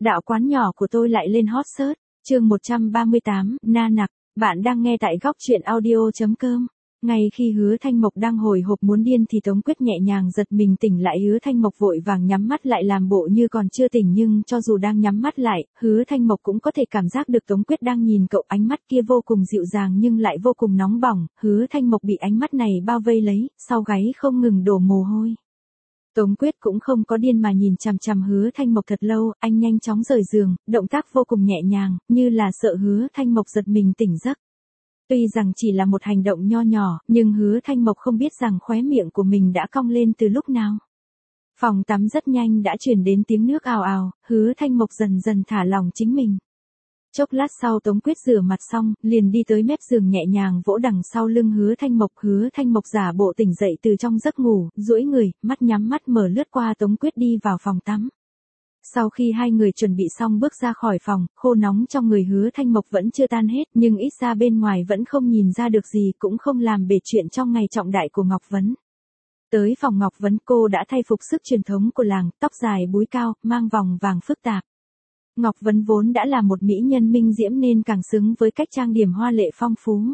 Đạo quán nhỏ của tôi lại lên hot search. Chương 138, Na Nặc. Bạn đang nghe tại góc truyện audio.com. Ngay khi Hứa Thanh Mộc đang hồi hộp muốn điên thì Tống Quyết nhẹ nhàng giật mình tỉnh lại. Hứa Thanh Mộc vội vàng nhắm mắt lại làm bộ như còn chưa tỉnh, nhưng cho dù đang nhắm mắt lại, Hứa Thanh Mộc cũng có thể cảm giác được Tống Quyết đang nhìn cậu, ánh mắt kia vô cùng dịu dàng nhưng lại vô cùng nóng bỏng. Hứa Thanh Mộc bị ánh mắt này bao vây lấy, sau gáy không ngừng đổ mồ hôi. Tống Quyết cũng không có điên mà nhìn chằm chằm Hứa Thanh Mộc thật lâu, anh nhanh chóng rời giường, động tác vô cùng nhẹ nhàng, như là sợ Hứa Thanh Mộc giật mình tỉnh giấc. Tuy rằng chỉ là một hành động nho nhỏ, nhưng Hứa Thanh Mộc không biết rằng khóe miệng của mình đã cong lên từ lúc nào. Phòng tắm rất nhanh đã truyền đến tiếng nước ào ào, Hứa Thanh Mộc dần dần thả lỏng chính mình. Chốc lát sau Tống Quyết rửa mặt xong, liền đi tới mép giường nhẹ nhàng vỗ đằng sau lưng Hứa Thanh Mộc. Hứa Thanh Mộc giả bộ tỉnh dậy từ trong giấc ngủ, duỗi người, mắt nhắm mắt mở lướt qua Tống Quyết đi vào phòng tắm. Sau khi hai người chuẩn bị xong bước ra khỏi phòng, khô nóng trong người Hứa Thanh Mộc vẫn chưa tan hết, nhưng ít ra bên ngoài vẫn không nhìn ra được gì, cũng không làm bể chuyện trong ngày trọng đại của Ngọc Vấn. Tới phòng Ngọc Vấn, cô đã thay phục sức truyền thống của làng, tóc dài búi cao, mang vòng vàng phức tạp. Ngọc Vấn vốn đã là một mỹ nhân minh diễm nên càng xứng với cách trang điểm hoa lệ phong phú.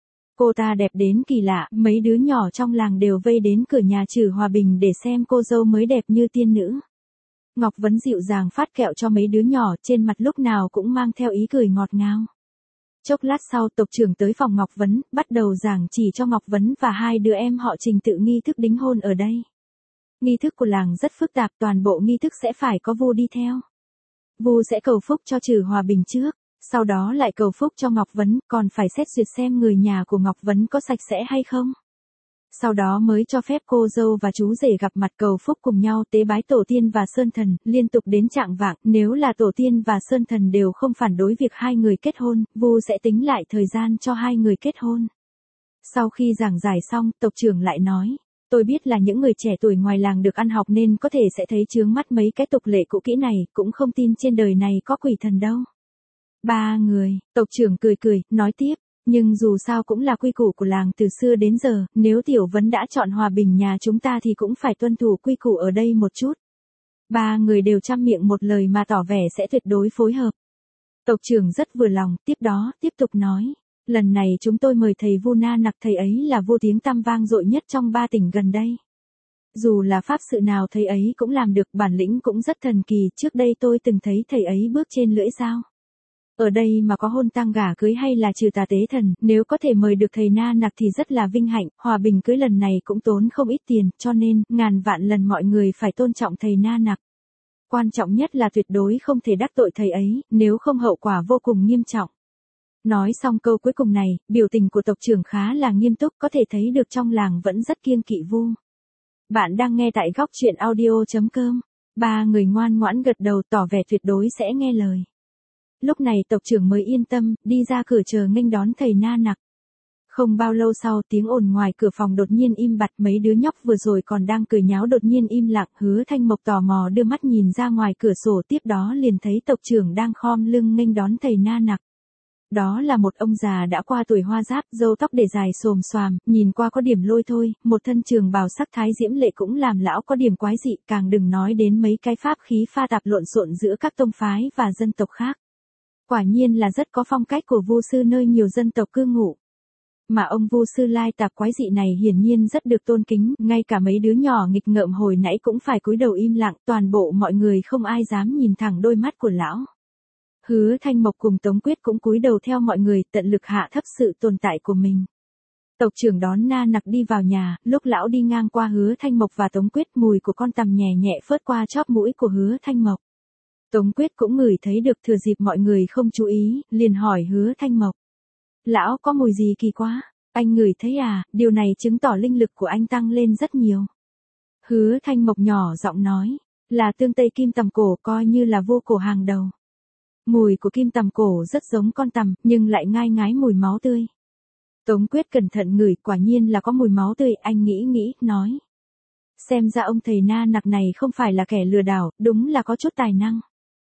Cô ta đẹp đến kỳ lạ, mấy đứa nhỏ trong làng đều vây đến cửa nhà Trử Hòa Bình để xem cô dâu mới đẹp như tiên nữ. Ngọc Vấn dịu dàng phát kẹo cho mấy đứa nhỏ, trên mặt lúc nào cũng mang theo ý cười ngọt ngào. Chốc lát sau tộc trưởng tới phòng Ngọc Vấn, bắt đầu giảng chỉ cho Ngọc Vấn và hai đứa em họ trình tự nghi thức đính hôn ở đây. Nghi thức của làng rất phức tạp, toàn bộ nghi thức sẽ phải có vu đi theo. Vu sẽ cầu phúc cho Trử Hòa Bình trước, sau đó lại cầu phúc cho Ngọc Vấn, còn phải xét duyệt xem người nhà của Ngọc Vấn có sạch sẽ hay không. Sau đó mới cho phép cô dâu và chú rể gặp mặt cầu phúc cùng nhau tế bái tổ tiên và sơn thần, liên tục đến chạng vạng. Nếu là tổ tiên và sơn thần đều không phản đối việc hai người kết hôn, vu sẽ tính lại thời gian cho hai người kết hôn. Sau khi giảng giải xong, tộc trưởng lại nói, tôi biết là những người trẻ tuổi ngoài làng được ăn học nên có thể sẽ thấy chướng mắt mấy cái tục lệ cũ kỹ này, cũng không tin trên đời này có quỷ thần đâu. Ba người, tộc trưởng cười cười, nói tiếp. Nhưng dù sao cũng là quy củ của làng từ xưa đến giờ, nếu Tiểu Vấn đã chọn Hòa Bình nhà chúng ta thì cũng phải tuân thủ quy củ ở đây một chút. Ba người đều trăm miệng một lời mà tỏ vẻ sẽ tuyệt đối phối hợp. Tộc trưởng rất vừa lòng, tiếp đó, tiếp tục nói. Lần này chúng tôi mời thầy Vu Na Nặc, thầy ấy là vua tiếng tăm vang dội nhất trong 3 tỉnh gần đây. Dù là pháp sự nào thầy ấy cũng làm được, bản lĩnh cũng rất thần kỳ, trước đây tôi từng thấy thầy ấy bước trên lưỡi dao. Ở đây mà có hôn tang gả cưới hay là trừ tà tế thần, nếu có thể mời được thầy Na Nặc thì rất là vinh hạnh. Hòa Bình cưới lần này cũng tốn không ít tiền, cho nên, ngàn vạn lần mọi người phải tôn trọng thầy Na Nặc. Quan trọng nhất là tuyệt đối không thể đắc tội thầy ấy, nếu không hậu quả vô cùng nghiêm trọng. Nói xong câu cuối cùng này, biểu tình của tộc trưởng khá là nghiêm túc, có thể thấy được trong làng vẫn rất kiêng kỵ vu. Bạn đang nghe tại góc truyện audio.com. Ba người ngoan ngoãn gật đầu tỏ vẻ tuyệt đối sẽ nghe lời. Lúc này tộc trưởng mới yên tâm, đi ra cửa chờ nghênh đón thầy Na Nặc. Không bao lâu sau, tiếng ồn ngoài cửa phòng đột nhiên im bặt, mấy đứa nhóc vừa rồi còn đang cười nháo đột nhiên im lặng. Hứa Thanh Mộc tò mò đưa mắt nhìn ra ngoài cửa sổ, tiếp đó liền thấy tộc trưởng đang khom lưng nghênh đón thầy Na Nặc. Đó là một ông già đã qua tuổi hoa giáp, râu tóc để dài xồm xoàm, nhìn qua có điểm lôi thôi, một thân trường bào sắc thái diễm lệ cũng làm lão có điểm quái dị, càng đừng nói đến mấy cái pháp khí pha tạp lộn xộn giữa các tông phái và dân tộc khác. Quả nhiên là rất có phong cách của vu sư nơi nhiều dân tộc cư ngụ. Mà ông vu sư lai tạp quái dị này hiển nhiên rất được tôn kính, ngay cả mấy đứa nhỏ nghịch ngợm hồi nãy cũng phải cúi đầu im lặng, toàn bộ mọi người không ai dám nhìn thẳng đôi mắt của lão. Hứa Thanh Mộc cùng Tống Quyết cũng cúi đầu theo mọi người, tận lực hạ thấp sự tồn tại của mình. Tộc trưởng đón Na Nặc đi vào nhà, lúc lão đi ngang qua Hứa Thanh Mộc và Tống Quyết, mùi của con tằm nhẹ nhẹ phớt qua chóp mũi của Hứa Thanh Mộc. Tống Quyết cũng ngửi thấy được, thừa dịp mọi người không chú ý, liền hỏi Hứa Thanh Mộc. Lão có mùi gì kỳ quá, anh ngửi thấy à, điều này chứng tỏ linh lực của anh tăng lên rất nhiều. Hứa Thanh Mộc nhỏ giọng nói, là tương tây kim tằm cổ, coi như là vua cổ hàng đầu. Mùi của kim tằm cổ rất giống con tằm, nhưng lại ngai ngái mùi máu tươi. Tống Quyết cẩn thận ngửi, quả nhiên là có mùi máu tươi, anh nghĩ, nói. Xem ra ông thầy Na Nặc này không phải là kẻ lừa đảo, đúng là có chút tài năng.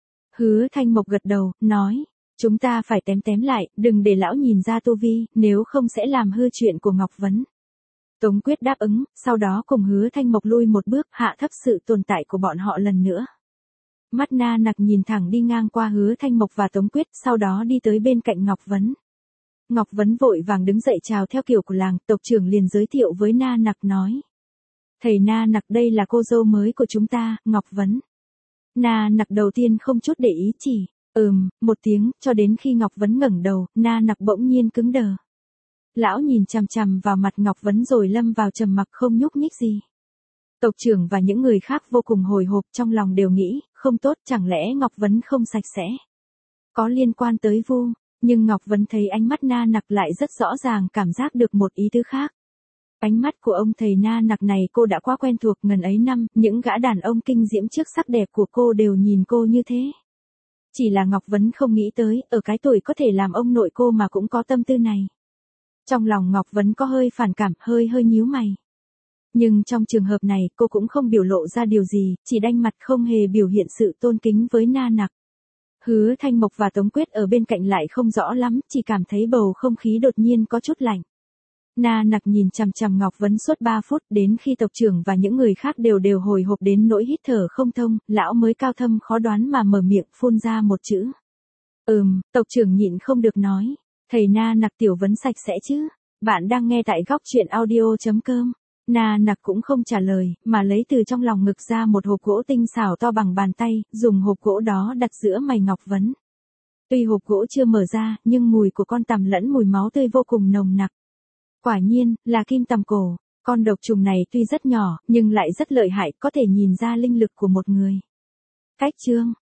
Hứa Thanh Mộc gật đầu, nói, chúng ta phải tém lại, đừng để lão nhìn ra tu vi, nếu không sẽ làm hư chuyện của Ngọc Vấn. Tống Quyết đáp ứng, sau đó cùng Hứa Thanh Mộc lui một bước, hạ thấp sự tồn tại của bọn họ lần nữa. Mắt Na Nặc nhìn thẳng đi ngang qua Hứa Thanh Mộc và Tống Quyết, sau đó đi tới bên cạnh Ngọc Vấn. Ngọc Vấn vội vàng đứng dậy chào theo kiểu của làng, tộc trưởng liền giới thiệu với Na Nặc nói. Thầy Na Nặc, đây là cô dâu mới của chúng ta, Ngọc Vấn. Na Nặc đầu tiên không chút để ý chỉ, một tiếng, cho đến khi Ngọc Vấn ngẩng đầu, Na Nặc bỗng nhiên cứng đờ. Lão nhìn chằm chằm vào mặt Ngọc Vấn rồi lâm vào trầm mặc không nhúc nhích gì. Tộc trưởng và những người khác vô cùng hồi hộp, trong lòng đều nghĩ, không tốt, chẳng lẽ Ngọc Vấn không sạch sẽ. Có liên quan tới Vu, nhưng Ngọc Vấn thấy ánh mắt Na Nặc lại rất rõ ràng cảm giác được một ý tứ khác. Ánh mắt của ông thầy Na Nặc này cô đã quá quen thuộc, ngần ấy năm, những gã đàn ông kinh diễm trước sắc đẹp của cô đều nhìn cô như thế. Chỉ là Ngọc Vấn không nghĩ tới, ở cái tuổi có thể làm ông nội cô mà cũng có tâm tư này. Trong lòng Ngọc Vấn có hơi phản cảm, hơi nhíu mày. Nhưng trong trường hợp này cô cũng không biểu lộ ra điều gì, chỉ đanh mặt không hề biểu hiện sự tôn kính với Na Nặc. Hứa Thanh Mộc và Tống Quyết ở bên cạnh lại không rõ lắm, chỉ cảm thấy bầu không khí đột nhiên có chút lạnh. Na Nặc nhìn chằm chằm Ngọc Vấn suốt 3 phút, đến khi tộc trưởng và những người khác đều hồi hộp đến nỗi hít thở không thông, lão mới cao thâm khó đoán mà mở miệng phun ra một chữ. Tộc trưởng nhịn không được nói, thầy Na Nặc, tiểu Vấn sạch sẽ chứ? Bạn đang nghe tại góc truyện audio.com. Na Nặc cũng không trả lời, mà lấy từ trong lòng ngực ra một hộp gỗ tinh xảo to bằng bàn tay, dùng hộp gỗ đó đặt giữa mày Ngọc Vấn. Tuy hộp gỗ chưa mở ra, nhưng mùi của con tằm lẫn mùi máu tươi vô cùng nồng nặc. Quả nhiên, là kim tằm cổ. Con độc trùng này tuy rất nhỏ, nhưng lại rất lợi hại, có thể nhìn ra linh lực của một người. Cách chương